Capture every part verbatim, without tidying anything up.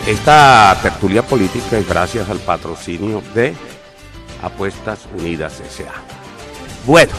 Esta tertulia política es gracias al patrocinio de Apuestas Unidas S A Bueno,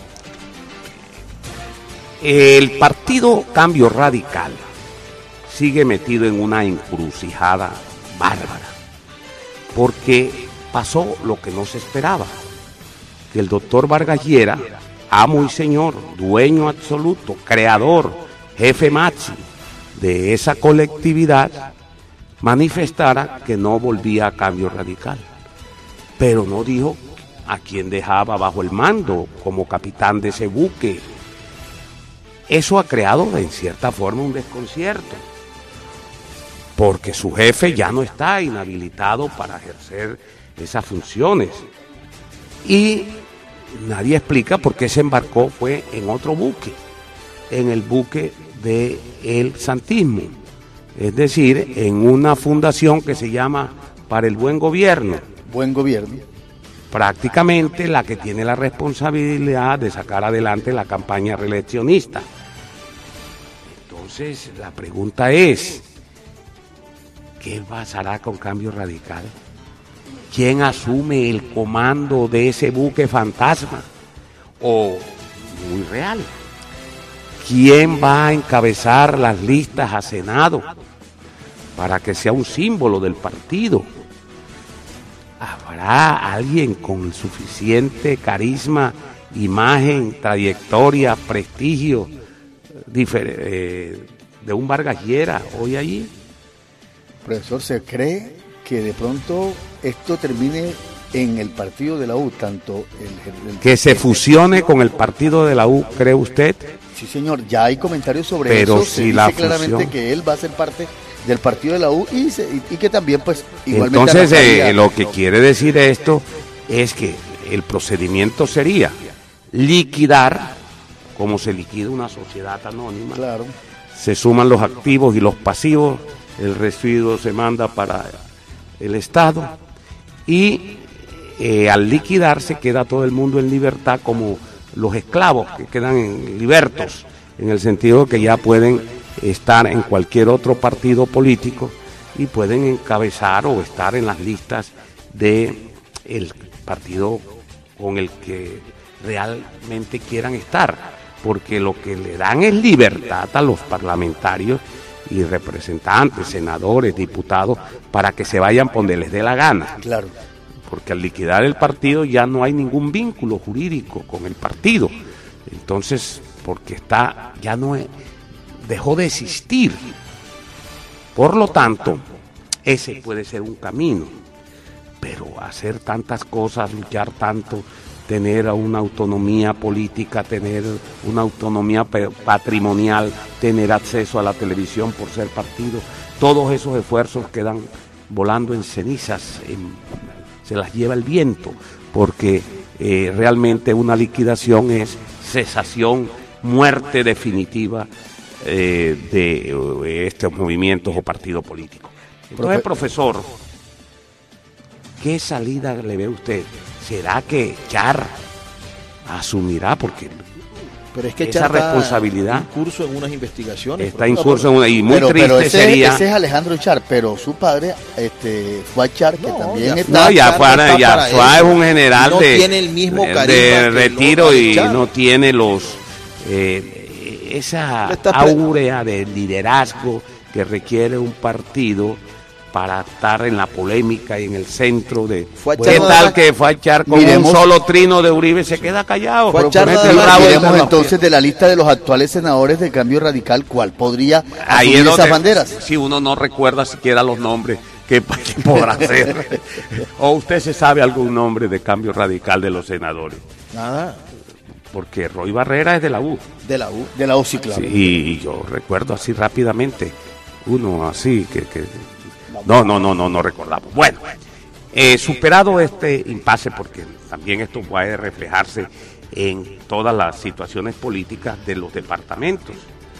el partido Cambio Radical sigue metido en una encrucijada bárbara, porque pasó lo que no se esperaba, que el doctor Vargas Llera, amo y señor, dueño absoluto, creador, jefe maxi de esa colectividad, manifestara que no volvía a Cambio Radical, pero no dijo a quién dejaba bajo el mando como capitán de ese buque. Eso ha creado en cierta forma un desconcierto, porque su jefe ya no está inhabilitado para ejercer esas funciones, y nadie explica por qué se embarcó fue en otro buque, en el buque del santismo, es decir, en una fundación que se llama Para el Buen Gobierno. Buen Gobierno. Prácticamente la que tiene la responsabilidad de sacar adelante la campaña reeleccionista. Entonces, la pregunta es, ¿qué pasará con Cambio Radical? ¿Quién asume el comando de ese buque fantasma? O muy real, ¿quién va a encabezar las listas a Senado para que sea un símbolo del partido? ¿Habrá alguien con suficiente carisma, imagen, trayectoria, prestigio eh, de un Vargas Llera hoy allí? Profesor, ¿se cree que de pronto esto termine en el partido de la U, tanto el, el que se fusione con el partido de la U, cree usted? Sí, señor, ya hay comentarios sobre Pero eso. si se dice la claramente fusión... que él va a ser parte del partido de la U y, se, y, y que también, pues, igualmente. Entonces, eh, lo que quiere decir esto es que el procedimiento sería liquidar, como se liquida una sociedad anónima. Claro. Se suman los activos y los pasivos, el residuo se manda para el Estado y eh, al liquidarse queda todo el mundo en libertad, como los esclavos que quedan en libertos, en el sentido que ya pueden estar en cualquier otro partido político y pueden encabezar o estar en las listas de el partido con el que realmente quieran estar, porque lo que le dan es libertad a los parlamentarios y representantes, senadores, diputados, para que se vayan por donde les dé la gana. Claro. Porque al liquidar el partido ya no hay ningún vínculo jurídico con el partido. Entonces, porque está, ya no es, dejó de existir. Por lo tanto, ese puede ser un camino. Pero hacer tantas cosas, luchar tanto, tener una autonomía política, tener una autonomía patrimonial, tener acceso a la televisión por ser partido, todos esos esfuerzos quedan volando en cenizas, en, se las lleva el viento, porque eh, realmente una liquidación es cesación, muerte definitiva eh, de eh, estos movimientos o partidos políticos. Entonces, profesor, ¿qué salida le ve usted? ¿Será que Char asumirá? Porque pero es que esa Char responsabilidad está incurso en unas investigaciones. Está incurso en una, y muy pero, triste pero ese, sería. Ese es Alejandro Char, pero su padre este, fue a Char, que no, también ya, está. No, ya Char fue, está ya para Suárez eso. es un general no de, tiene el mismo de, carisma de que retiro de y Char. no tiene los eh, esa Está áurea de liderazgo que requiere un partido para estar en la polémica y en el centro de... Fue a ¿Qué echar tal nada- que fue a echar con Miremos- un solo trino de Uribe y se queda callado? Fue a echar Mete nada el más- rabo Miremos entre las entonces de la lista de los actuales senadores de Cambio Radical, ¿cuál podría Ahí asumir es donde, esas banderas? si uno no recuerda siquiera los nombres, ¿qué, qué podrá hacer? ¿O usted se sabe algún nombre de Cambio Radical de los senadores? Nada, Porque Roy Barrera es de la U. de la U. De la U C I, claro. Sí, y yo recuerdo así rápidamente, uno así que... que no, no, no, no, no recordamos. Bueno, eh, superado este impasse, porque también esto puede reflejarse en todas las situaciones políticas de los departamentos.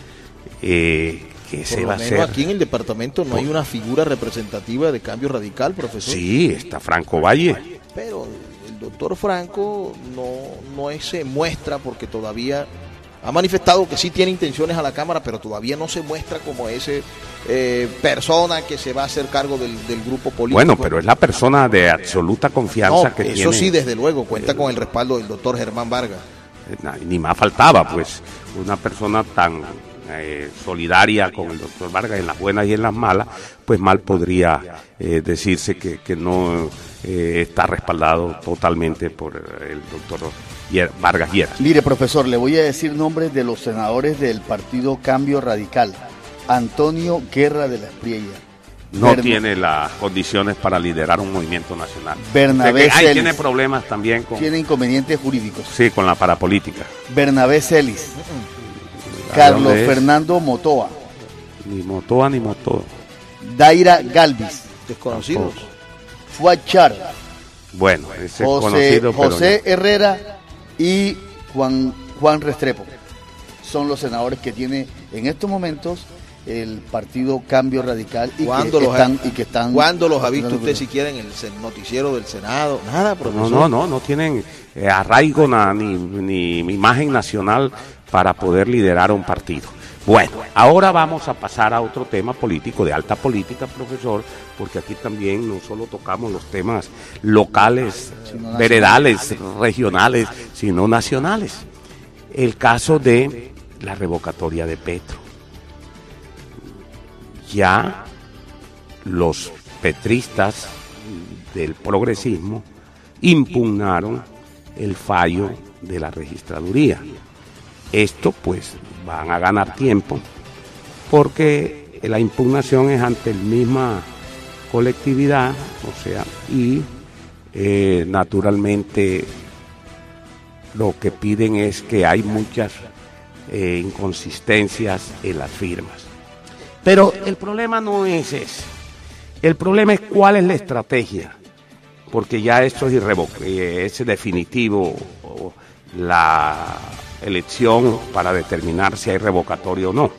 Eh, ¿Qué Por se lo va a menos hacer? aquí en el departamento no hay una figura representativa de Cambio Radical, profesor. Sí, está Franco Valle. Pero el doctor Franco no, no es- se muestra porque todavía ha manifestado que sí tiene intenciones a la Cámara, pero todavía no se muestra como ese eh, persona que se va a hacer cargo del, del grupo político. Bueno, pero es la persona de absoluta confianza no, que eso tiene. Eso sí, desde luego, cuenta con el respaldo del doctor Germán Vargas. Ni más faltaba, pues, una persona tan eh, solidaria con el doctor Vargas en las buenas y en las malas, pues mal podría eh, decirse que, que no eh, está respaldado totalmente por el doctor Vargas Lleras. Mire, profesor, le voy a decir nombres de los senadores del partido Cambio Radical. Antonio Guerra de la Espriella. No Bern... tiene las condiciones para liderar un movimiento nacional. Bernabé que, ay, Celis. Tiene problemas también con... Tiene inconvenientes jurídicos. Sí, con la parapolítica. Bernabé Celis. Carlos Fernando Motoa. Ni Motoa ni Motoa. Daira Galvis. Desconocidos. Fuad Char. Bueno, ese José, conocido, pero José no. Herrera y Juan, Juan Restrepo. Son los senadores que tiene en estos momentos el partido Cambio Radical y, que los, están, y que están... ¿Cuándo los ha visto usted siquiera en el noticiero del Senado? Nada, profesor. No, no, no, no tienen eh, arraigo na, ni, ni imagen nacional para poder liderar un partido. Bueno, ahora vamos a pasar a otro tema político, de alta política, profesor, porque aquí también no solo tocamos los temas locales, sino veredales, regionales, sino nacionales. El caso de la revocatoria de Petro. Ya los petristas del progresismo impugnaron el fallo de la registraduría. Esto pues van a ganar tiempo porque la impugnación es ante la misma colectividad, o sea, y eh, naturalmente lo que piden es que hay muchas eh, inconsistencias en las firmas. Pero el problema no es ese. El problema es cuál es la estrategia, porque ya esto es irrevocable, es definitivo la elección para determinar si hay revocatorio o no.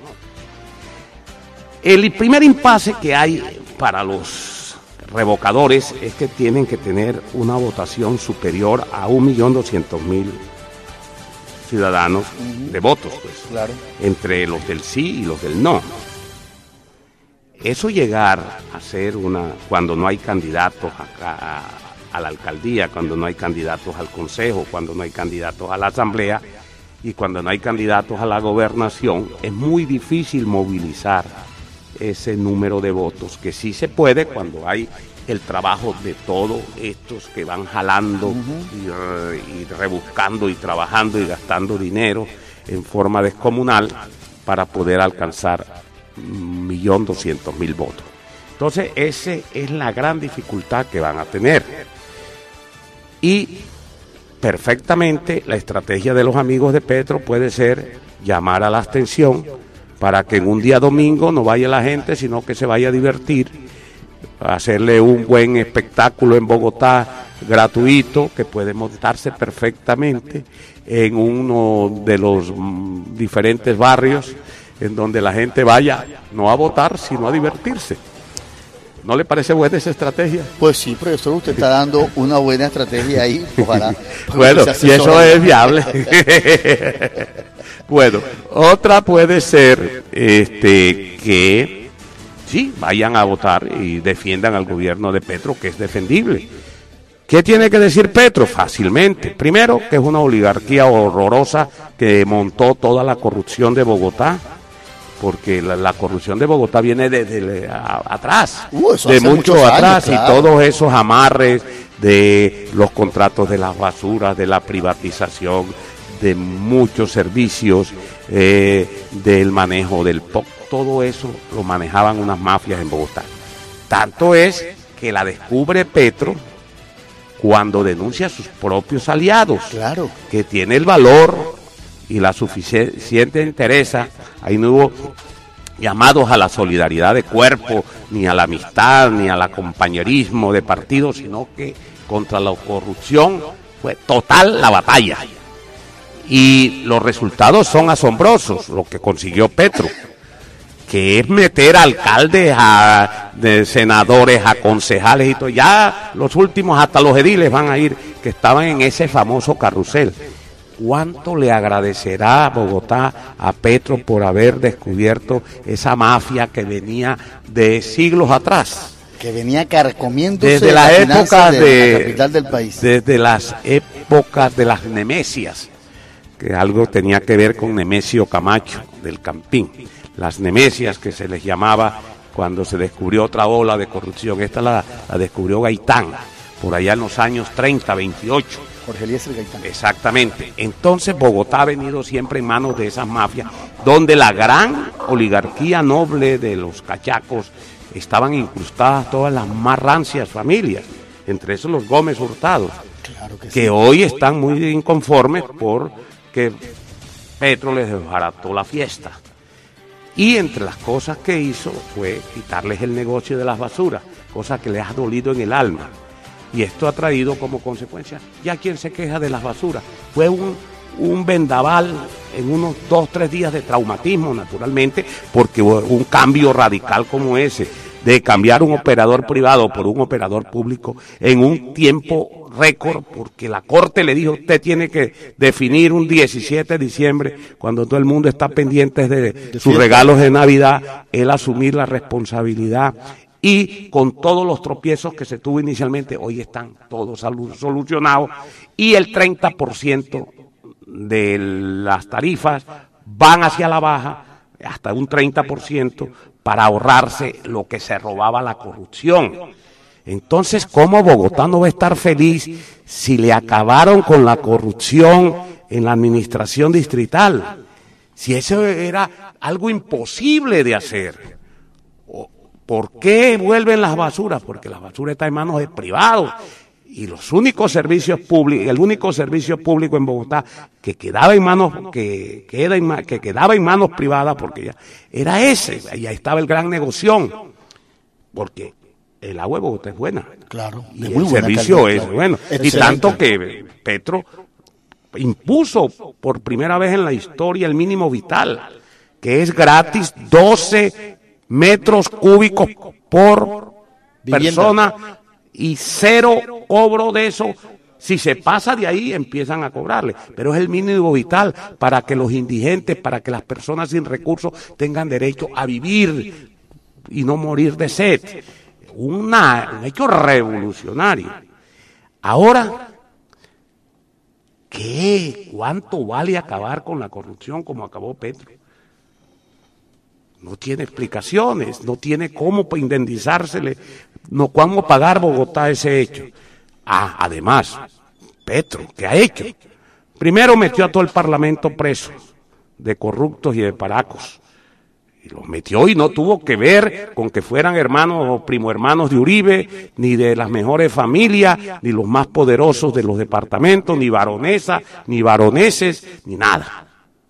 El primer impasse que hay para los revocadores es que tienen que tener una votación superior a un millón doscientos mil ciudadanos uh-huh. de votos, pues, claro. Entre los del sí y los del no. Eso llegar a ser una, cuando no hay candidatos a, a, a la alcaldía, cuando no hay candidatos al consejo, cuando no hay candidatos a la asamblea y cuando no hay candidatos a la gobernación, es muy difícil movilizar ese número de votos, que sí se puede cuando hay el trabajo de todos estos que van jalando uh-huh. y, y rebuscando y trabajando y gastando dinero en forma descomunal para poder alcanzar un millón doscientos mil votos. Entonces, esa es la gran dificultad que van a tener. Y perfectamente la estrategia de los amigos de Petro puede ser llamar a la abstención para que en un día domingo no vaya la gente, sino que se vaya a divertir, hacerle un buen espectáculo en Bogotá gratuito, que puede montarse perfectamente en uno de los mm, diferentes barrios en donde la gente vaya no a votar, sino a divertirse. ¿No le parece buena esa estrategia? Pues sí, profesor, usted está dando una buena estrategia ahí, ojalá. Bueno, y eso es viable. Bueno, otra puede ser este que sí, vayan a votar y defiendan al gobierno de Petro, que es defendible. ¿Qué tiene que decir Petro? Fácilmente. Primero, que es una oligarquía horrorosa que montó toda la corrupción de Bogotá, porque la, la corrupción de Bogotá viene desde de, de, atrás, uh, de mucho atrás, años, claro. Y todos esos amarres de los contratos de las basuras, de la privatización, de muchos servicios, eh, del manejo del P O C, todo eso lo manejaban unas mafias en Bogotá. Tanto es que la descubre Petro cuando denuncia a sus propios aliados, claro, que tiene el valor y la suficiente entereza. Ahí no hubo llamados a la solidaridad de cuerpo, ni a la amistad, ni al compañerismo de partido, sino que contra la corrupción fue total la batalla. Y los resultados son asombrosos, lo que consiguió Petro, que es meter a alcaldes, a de senadores, a concejales y todo. Ya los últimos, hasta los ediles van a ir, que estaban en ese famoso carrusel. ¿cuánto le agradecerá Bogotá a Petro por haber descubierto esa mafia que venía de siglos atrás? Que venía carcomiéndose desde la las época finanzas de, de la capital del país. Desde las épocas de las Nemesias, que algo tenía que ver con Nemesio Camacho del Campín. Las Nemesias, que se les llamaba cuando se descubrió otra ola de corrupción. Esta la, la descubrió Gaitán, por allá en los años treinta, veintiocho. Jorge Eliezer Gaitán. Exactamente. Entonces Bogotá ha venido siempre en manos de esas mafias, donde la gran oligarquía noble de los cachacos estaban incrustadas todas las más rancias familias, entre esos los Gómez Hurtados, Claro que, que sí. hoy están muy inconformes porque Petro les desbarató la fiesta. Y entre las cosas que hizo fue quitarles el negocio de las basuras, cosa que les ha dolido en el alma. Y esto ha traído como consecuencia, ya quien se queja de las basuras, fue un, un vendaval en unos dos, tres días de traumatismo, naturalmente, porque un cambio radical como ese, de cambiar un operador privado por un operador público en un tiempo récord, porque la Corte le dijo, usted tiene que definir un diecisiete de diciembre, cuando todo el mundo está pendiente de, de sus regalos de Navidad, él asumir la responsabilidad. Y con todos los tropiezos que se tuvo inicialmente, hoy están todos solucionados, y el treinta por ciento de las tarifas van hacia la baja, hasta un treinta por ciento, para ahorrarse lo que se robaba la corrupción. Entonces, ¿cómo Bogotá no va a estar feliz si le acabaron con la corrupción en la administración distrital? Si eso era algo imposible de hacer. ¿Por qué vuelven las basuras? Porque las basuras están en manos de privados. Y los únicos servicios públicos, el único servicio público en Bogotá que quedaba en manos, que queda en, que quedaba en manos privadas, porque ya era ese, ahí estaba el gran negoción, porque el agua de Bogotá es buena. Claro, de muy buena servicio calidad, es claro. bueno. Excelente. Y tanto que Petro impuso por primera vez en la historia el mínimo vital, que es gratis doce metros cúbicos por Vivienda. persona. Y cero cobro de eso. Si se pasa de ahí, empiezan a cobrarle. Pero es el mínimo vital para que los indigentes, para que las personas sin recursos tengan derecho a vivir y no morir de sed. Una, un hecho revolucionario. Ahora, ¿qué? ¿Cuánto vale acabar con la corrupción como acabó Petro? No tiene explicaciones, no tiene cómo indemnizársele, no cómo pagar Bogotá ese hecho. Ah, además, Petro, ¿qué ha hecho? Primero metió a todo el Parlamento preso, de corruptos y de paracos. Y los metió y no tuvo que ver con que fueran hermanos o primo hermanos de Uribe, ni de las mejores familias, ni los más poderosos de los departamentos, ni baronesas, ni baroneses, ni nada.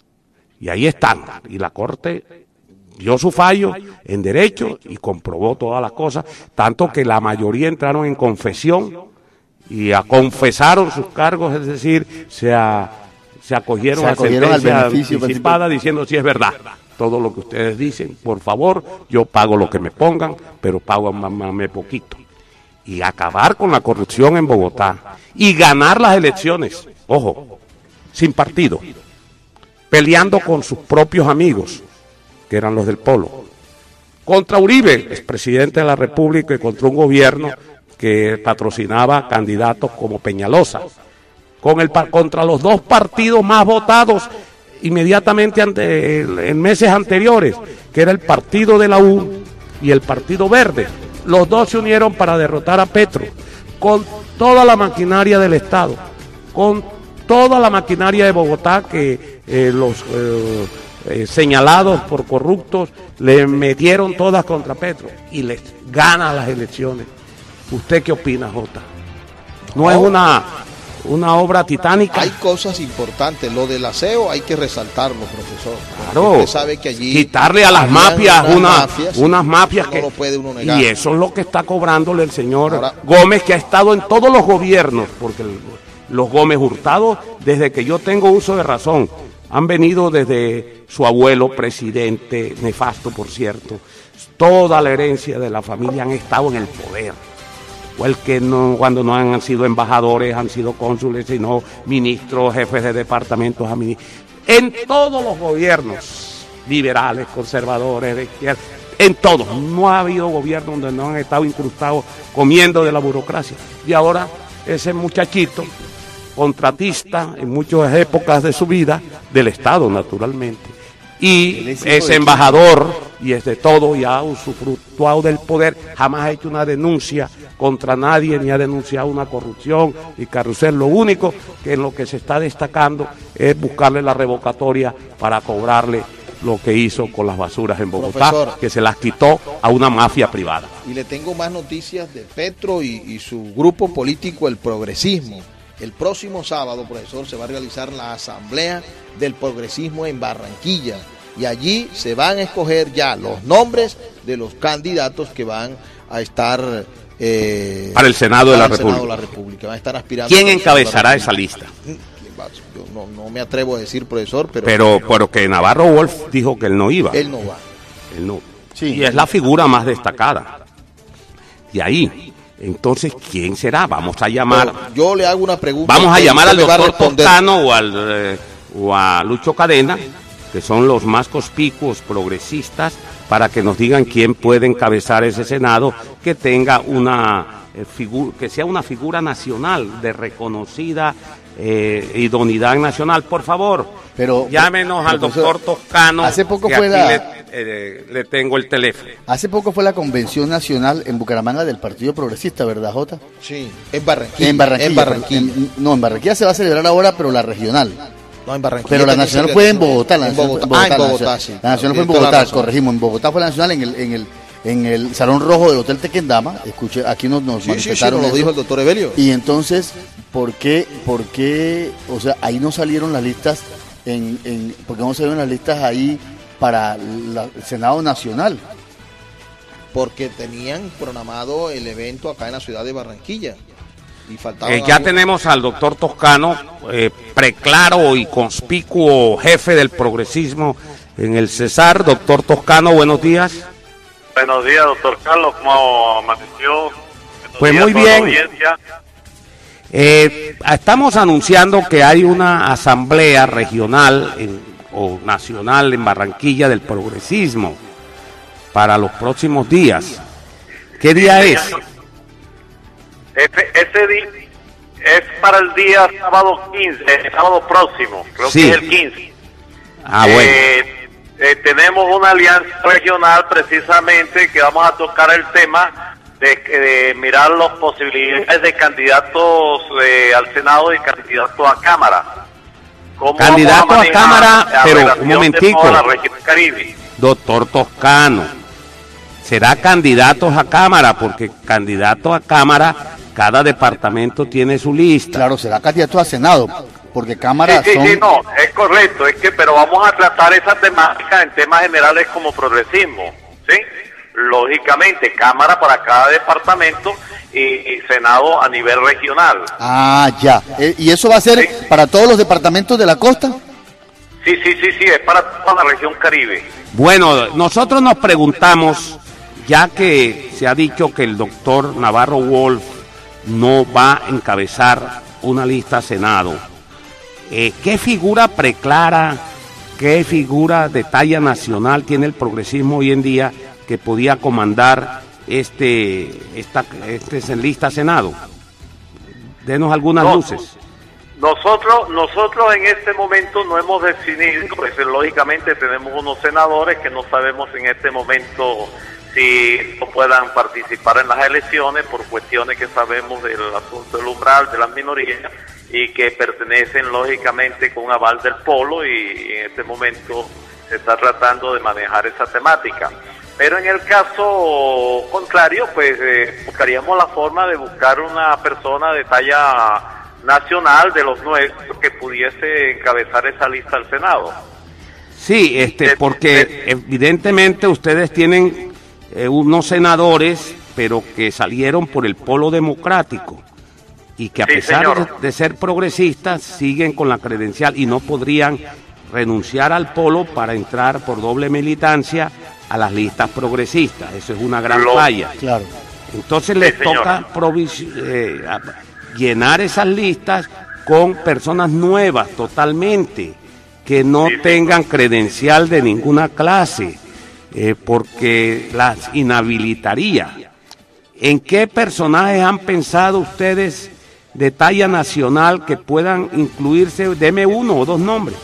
Y ahí están, y la Corte dio su fallo en derecho y comprobó todas las cosas, tanto que la mayoría entraron en confesión y a confesaron sus cargos, es decir, se, a, se acogieron, se acogieron a sentencia anticipada diciendo si sí, es verdad. Todo lo que ustedes dicen, por favor, yo pago lo que me pongan, pero pago más poquito. Y acabar con la corrupción en Bogotá y ganar las elecciones, ojo, sin partido, peleando con sus propios amigos, que eran los del Polo, contra Uribe, expresidente de la República, y contra un gobierno que patrocinaba candidatos como Peñalosa, con el, contra los dos partidos más votados inmediatamente ante, en meses anteriores, que era el Partido de la U y el Partido Verde. Los dos se unieron para derrotar a Petro, con toda la maquinaria del Estado, con toda la maquinaria de Bogotá que eh, los... Eh, Eh, señalados por corruptos, le metieron todas contra Petro y les gana las elecciones. ¿Usted qué opina, Jota? ¿No oh. es una, una obra titánica? Hay cosas importantes, lo del aseo hay que resaltarlo, profesor. Claro, usted sabe que allí quitarle a las mafias unas, una, mafias, unas mafias no que lo puede uno negar. Y eso es lo que está cobrándole el señor Ahora, Gómez, que ha estado en todos los gobiernos, porque el, los Gómez Hurtados, desde que yo tengo uso de razón, han venido desde su abuelo, presidente, nefasto por cierto, toda la herencia de la familia han estado en el poder. o el que no, cuando no han sido embajadores, han sido cónsules, sino ministros, jefes de departamentos, en todos los gobiernos liberales, conservadores, de izquierda, en todos, no ha habido gobierno donde no han estado incrustados comiendo de la burocracia. Y ahora ese muchachito, contratista en muchas épocas de su vida, del Estado naturalmente, y es embajador y es de todo y ha usufructuado del poder, jamás ha hecho una denuncia contra nadie ni ha denunciado una corrupción y carrusel. Lo único que en lo que se está destacando es buscarle la revocatoria para cobrarle lo que hizo con las basuras en Bogotá, profesor, que se las quitó a una mafia privada. Y le tengo más noticias de Petro y, y su grupo político, el Progresismo. El próximo sábado, profesor, se va a realizar la Asamblea del Progresismo en Barranquilla y allí se van a escoger ya los nombres de los candidatos que van a estar eh, para el Senado, de la, Senado de la República. Van a estar aspirando. ¿Quién encabezará esa lista? Yo no, no me atrevo a decir, profesor, pero... Pero, pero que Navarro Wolf dijo que él no iba. Él no va. Él no. Sí. Y es la figura más destacada. Y ahí... Entonces, ¿quién será? Vamos a llamar... Pero yo le hago una pregunta. Vamos a llamar al doctor Toscano o, al, eh, o a Lucho Cadena, que son los más conspicuos progresistas, para que nos digan quién puede encabezar ese Senado, que tenga una eh, figura, que sea una figura nacional, de reconocida eh, idoneidad nacional. Por favor, pero, llámenos pero, al doctor Toscano. Hace poco fue la... le, eh, le tengo el teléfono. Hace poco fue la convención nacional en Bucaramanga del Partido Progresista, ¿verdad, Jota? Sí, en Barranquilla. En Barranquilla. En Barranquilla. En, no, en Barranquilla se va a celebrar ahora, pero la regional. No, en Barranquilla. Pero la nacional fue en Bogotá. La en nacional Bogotá, fue en Bogotá, ah, en la Bogotá, nacional, sí. La nacional fue en Bogotá, corregimos. En Bogotá fue la nacional en el, en el, en el Salón Rojo del Hotel Tequendama. Escuché, aquí nos, nos sí, manifestaron. Sí, sí, nos lo dijo el doctor Evelio. Y entonces, ¿por qué, por qué, o sea, ahí no salieron las listas, en, en, ¿por qué no salieron las listas ahí para la, el Senado Nacional? Porque tenían programado el evento acá en la ciudad de Barranquilla. Y faltaba eh, ya algo. Tenemos al doctor Toscano, eh, preclaro y conspicuo jefe del progresismo en el Cesar. Doctor Toscano, buenos días. Buenos días, doctor Carlos, ¿cómo amaneció? Pues muy bien. Eh, estamos anunciando que hay una asamblea regional en, o nacional en Barranquilla del progresismo para los próximos días. ¿Qué día sí, es? Ese, ese día es para el día sábado quince, el sábado próximo, creo sí. que es el quince. Ah, bueno. Eh, eh, tenemos una alianza regional precisamente que vamos a tocar el tema de, de mirar las posibilidades de candidatos eh, al Senado y candidatos a Cámara. Candidato a, a Cámara, pero un momentico. La región Caribe. Doctor Toscano, será candidatos a Cámara, porque candidato a Cámara, cada departamento tiene su lista. Claro, será candidato a Senado, porque Cámara sí, sí, son... sí, no, es correcto, es que, pero vamos a tratar esa temática en temas generales como progresismo, ¿sí? Lógicamente, Cámara para cada departamento y, y Senado a nivel regional. Ah, ya. ¿Y eso va a ser sí. para todos los departamentos de la costa? Sí, sí, sí, sí, es para toda la región Caribe. Bueno, nosotros nos preguntamos, ya que se ha dicho que el doctor Navarro Wolf no va a encabezar una lista Senado, eh, ¿qué figura preclara, qué figura de talla nacional tiene el progresismo hoy en día que podía comandar este, esta, este lista Senado? Denos algunas no, luces. Nosotros, nosotros en este momento no hemos definido, pues lógicamente tenemos unos senadores que no sabemos en este momento si no puedan participar en las elecciones por cuestiones que sabemos del asunto del umbral de las minorías y que pertenecen lógicamente con aval del polo, y, y en este momento se está tratando de manejar esa temática. Pero en el caso contrario, pues eh, buscaríamos la forma de buscar una persona de talla nacional de los nuestros que pudiese encabezar esa lista al Senado. Sí, este, porque evidentemente ustedes tienen eh, unos senadores, pero que salieron por el polo democrático y que a sí, pesar de, de ser progresistas siguen con la credencial y no podrían renunciar al polo para entrar por doble militancia a las listas progresistas. Eso es una gran Lo, falla. Claro. Entonces les Sí, señor. toca provis- eh, llenar esas listas con personas nuevas totalmente, que no Sí, sí. tengan credencial de ninguna clase, eh, porque las inhabilitaría. ¿En qué personajes han pensado ustedes de talla nacional que puedan incluirse? Deme uno o dos nombres.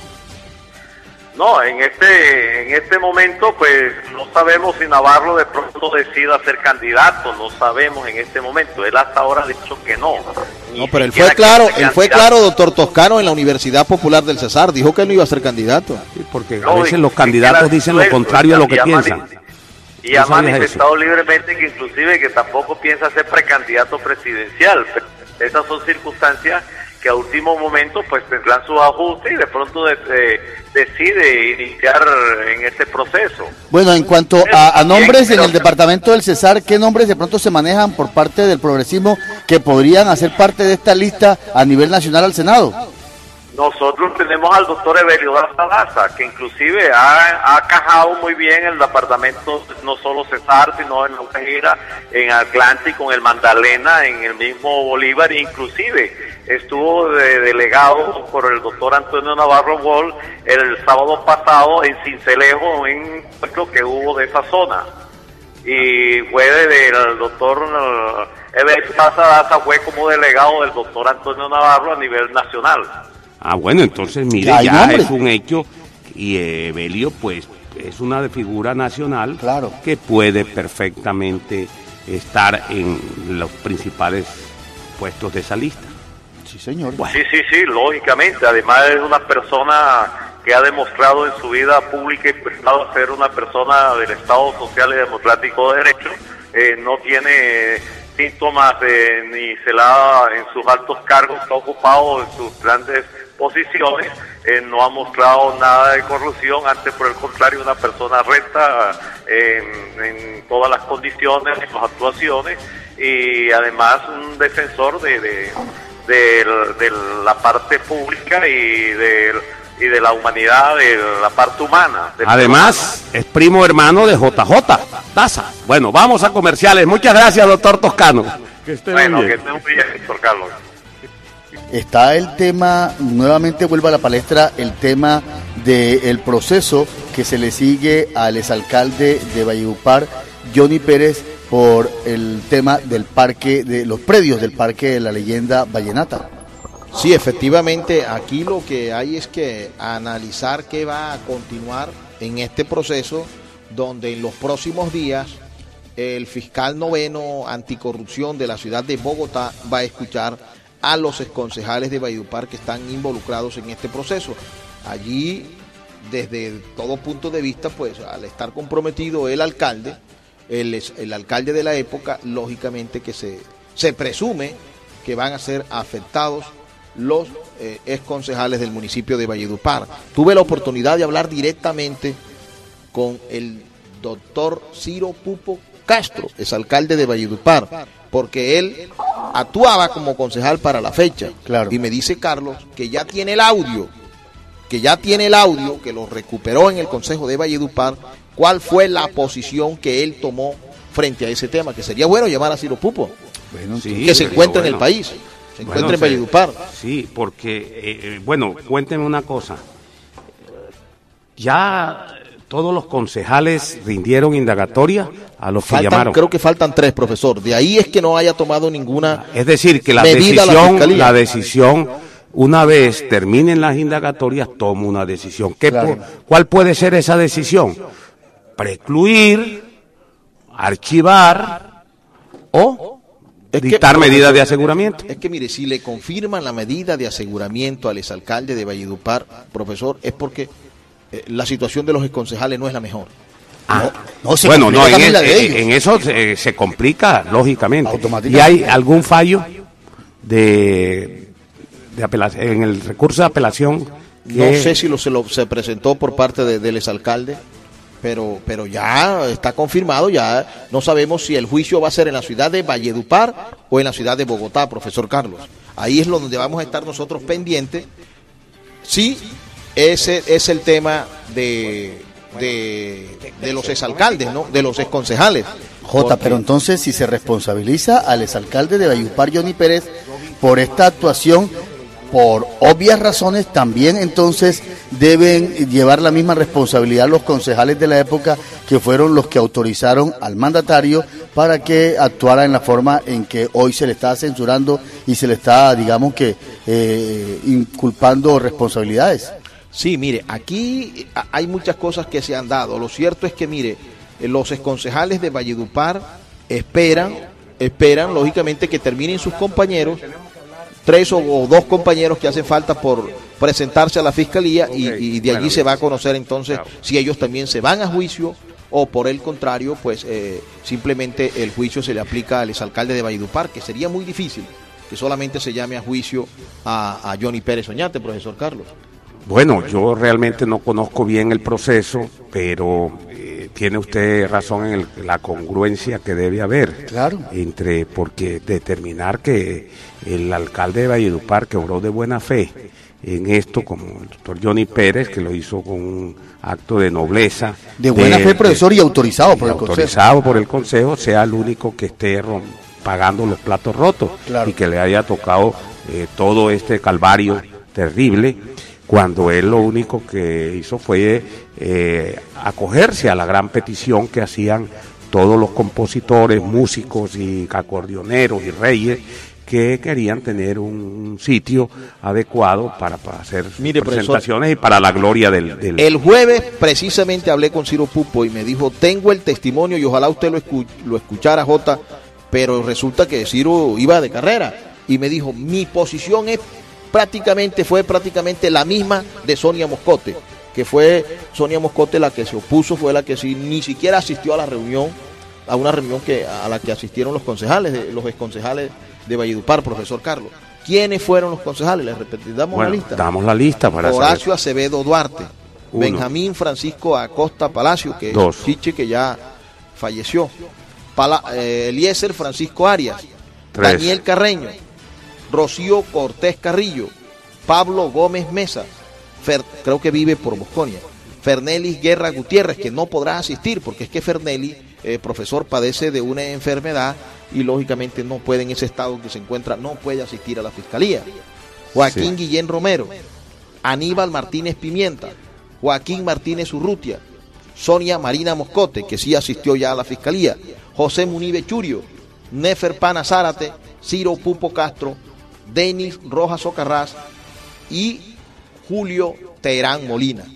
No, en este en este momento pues no sabemos si Navarro de pronto decida ser candidato, no sabemos en este momento. Él hasta ahora ha dicho que no. No, pero él fue claro, él fue claro, doctor Toscano, en la Universidad Popular del Cesar, dijo que él no iba a ser candidato. Sí, porque a veces los candidatos dicen lo contrario a lo que piensan. Y ha ¿No sabías manifestado libremente que inclusive que tampoco piensa ser precandidato presidencial. Pero esas son circunstancias que a último momento pues tendrán sus ajustes y de pronto de, de, decide iniciar en este proceso. Bueno, en cuanto a, a nombres en Pero- el departamento del Cesar, ¿qué nombres de pronto se manejan por parte del progresismo que podrían hacer parte de esta lista a nivel nacional al Senado? Nosotros tenemos al doctor Evelio Daza, que inclusive ha, ha cajado muy bien el departamento, no solo Cesar, sino en La Guajira, en Atlántico, en el Magdalena, en el mismo Bolívar, inclusive estuvo de delegado por el doctor Antonio Navarro Gol el sábado pasado en Cincelejo, en un encuentro que hubo de esa zona. Y fue del doctor uh, Evelio Daza, fue como delegado del doctor Antonio Navarro a nivel nacional. Ah, bueno, entonces mire, Ya hay ya nombre. es un hecho, y eh, Evelio pues es una figura nacional, Claro. que puede perfectamente estar en los principales puestos de esa lista. Sí, señor. Bueno, Sí, sí, sí, lógicamente. Además es una persona que ha demostrado en su vida pública y privada ser una persona del Estado Social y Democrático de Derecho. Eh, no tiene síntomas eh, ni se la ha, en sus altos cargos que ha ocupado, en sus grandes posiciones, eh, no ha mostrado nada de corrupción, antes por el contrario una persona recta eh, en, en todas las condiciones, en sus actuaciones, y además un defensor de, de, de, de la parte pública y de, y de la humanidad, de la parte humana. del además es primo hermano de J J Daza. Bueno, vamos a comerciales. Muchas gracias, doctor Toscano. Que esté Bueno, bien. que esté muy bien, doctor Carlos. Está el tema, nuevamente vuelve a la palestra, el tema del proceso que se le sigue al exalcalde de Valledupar, Johnny Pérez, por el tema del parque, de los predios del Parque de la Leyenda Vallenata. Sí, efectivamente, aquí lo que hay es que analizar qué va a continuar en este proceso, donde en los próximos días el fiscal noveno anticorrupción de la ciudad de Bogotá va a escuchar a los exconcejales de Valledupar que están involucrados en este proceso. Allí, desde todo punto de vista, pues al estar comprometido el alcalde, el, el alcalde de la época, lógicamente que se, se presume que van a ser afectados los eh, exconcejales del municipio de Valledupar. Tuve la oportunidad de hablar directamente con el doctor Ciro Pupo Castro, exalcalde de Valledupar, porque él actuaba como concejal para la fecha. Claro. Y me dice Carlos que ya tiene el audio, que ya tiene el audio, que lo recuperó en el Consejo de Valledupar, cuál fue la posición que él tomó frente a ese tema, que sería bueno llamar a Ciro Pupo, Bueno, Sí, que se sería encuentra en el bueno. país, se encuentra Bueno, en Valledupar. Sí, porque, eh, eh, bueno, cuéntenme una cosa. Ya todos los concejales rindieron indagatoria a los que Faltan, llamaron. creo que faltan tres, profesor. De ahí es que no haya tomado ninguna. Es decir, que la medida la decisión, Fiscalía. la decisión, una vez terminen las indagatorias, toma una decisión. ¿Qué Claro. pu- ¿Cuál puede ser esa decisión? Precluir, archivar o Es que, dictar profesor, medidas de aseguramiento. Es que mire, si le confirman la medida de aseguramiento al exalcalde de Valledupar, profesor, es porque eh, la situación de los exconcejales no es la mejor. Ah, no, se bueno, no, complica en, también la es- de en- ellos. en eso se, se complica, lógicamente. Automáticamente. ¿Y hay algún fallo de, de apelación, en el recurso de apelación? No que- sé si lo, se, lo, se presentó por parte de- del exalcalde, pero, pero ya está confirmado, ya no sabemos si el juicio va a ser en la ciudad de Valledupar o en la ciudad de Bogotá, profesor Carlos. Ahí es donde vamos a estar nosotros pendientes. Sí, ese es el tema de de, de los exalcaldes, ¿no? De los exconcejales. Jota, Porque... pero entonces si se responsabiliza al exalcalde de Valledupar, Johnny Pérez, por esta actuación, por obvias razones, también entonces deben llevar la misma responsabilidad los concejales de la época, que fueron los que autorizaron al mandatario para que actuara en la forma en que hoy se le está censurando y se le está, digamos que, eh, inculpando responsabilidades. Sí, mire, aquí hay muchas cosas que se han dado. Lo cierto es que, mire, los exconcejales de Valledupar esperan, esperan lógicamente que terminen sus compañeros, tres o, o dos compañeros que hacen falta por presentarse a la fiscalía y, y de allí se va a conocer entonces si ellos también se van a juicio o por el contrario, pues eh, simplemente el juicio se le aplica al exalcalde de Valledupar, que sería muy difícil que solamente se llame a juicio a, a Johnny Pérez Oñate, profesor Carlos. Bueno, yo realmente no conozco bien el proceso, pero eh, tiene usted razón en el, la congruencia que debe haber. Claro. Entre, porque determinar que el alcalde de Valledupar, que obró de buena fe en esto, como el doctor Johnny Pérez, que lo hizo con un acto de nobleza. De buena de, fe, profesor, de, y autorizado por y el Consejo. Autorizado por el Consejo, sea el único que esté pagando los platos rotos. Claro. Y que le haya tocado eh, todo este calvario terrible, cuando él lo único que hizo fue eh, acogerse a la gran petición que hacían todos los compositores, músicos y acordeoneros y reyes que querían tener un sitio adecuado para, para hacer Mire, presentaciones, profesor, y para la gloria del, del... El jueves precisamente hablé con Ciro Pupo y me dijo, tengo el testimonio y ojalá usted lo, escu lo escuchara, Jota, pero resulta que Ciro iba de carrera y me dijo, mi posición es prácticamente, fue prácticamente la misma de Sonia Moscote, que fue Sonia Moscote la que se opuso, fue la que si, ni siquiera asistió a la reunión, a una reunión que a la que asistieron los concejales, los exconcejales de Valledupar, profesor Carlos. ¿Quiénes fueron los concejales? Les repetimos, damos bueno, la lista. Damos la lista para Horacio saber. Acevedo Duarte, Uno. Benjamín Francisco Acosta Palacio, que Dos. es Chiche, que ya falleció. Pala, eh, Eliezer Francisco Arias, Tres. Daniel Carreño, Rocío Cortés Carrillo, Pablo Gómez Mesa, Fer, creo que vive por Mosconia, Fernelis Guerra Gutiérrez, que no podrá asistir porque es que Fernelis, eh, profesor, padece de una enfermedad y lógicamente no puede, en ese estado en que se encuentra, no puede asistir a la fiscalía. Joaquín sí. Guillén Romero, Aníbal Martínez Pimienta, Joaquín Martínez Urrutia, Sonia Marina Moscote, que sí asistió ya a la fiscalía, José Munibe Churio, Nefer Pana Zárate, Ciro Pupo Castro, Denis Rojas Ocarrás y Julio Terán Molina.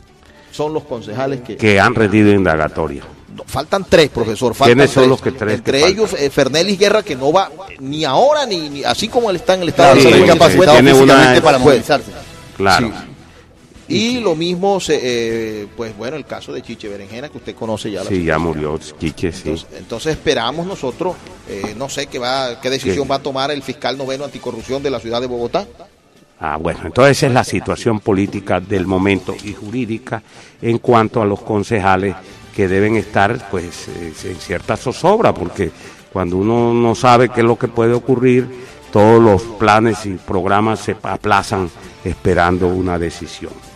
Son los concejales que... que han rendido indagatoria. Faltan tres, profesor. Faltan ¿Quiénes son tres. los que tres? Entre que ellos, eh, Fernelis Guerra, que no va ni ahora, ni, ni así como él está en el estado Claro, de salud. sí, incapacitado tiene físicamente una- para movilizarse. Claro. Sí. Y lo mismo, se, eh, pues bueno, el caso de Chiche Berenjena, que usted conoce ya. La Sí, ya murió Quique, sí. Entonces, entonces esperamos nosotros, eh, no sé qué va, qué decisión ¿Qué? va a tomar el fiscal noveno anticorrupción de la ciudad de Bogotá. Ah, bueno, entonces esa es la situación política del momento y jurídica en cuanto a los concejales que deben estar pues eh, en cierta zozobra, porque cuando uno no sabe qué es lo que puede ocurrir, todos los planes y programas se aplazan esperando una decisión.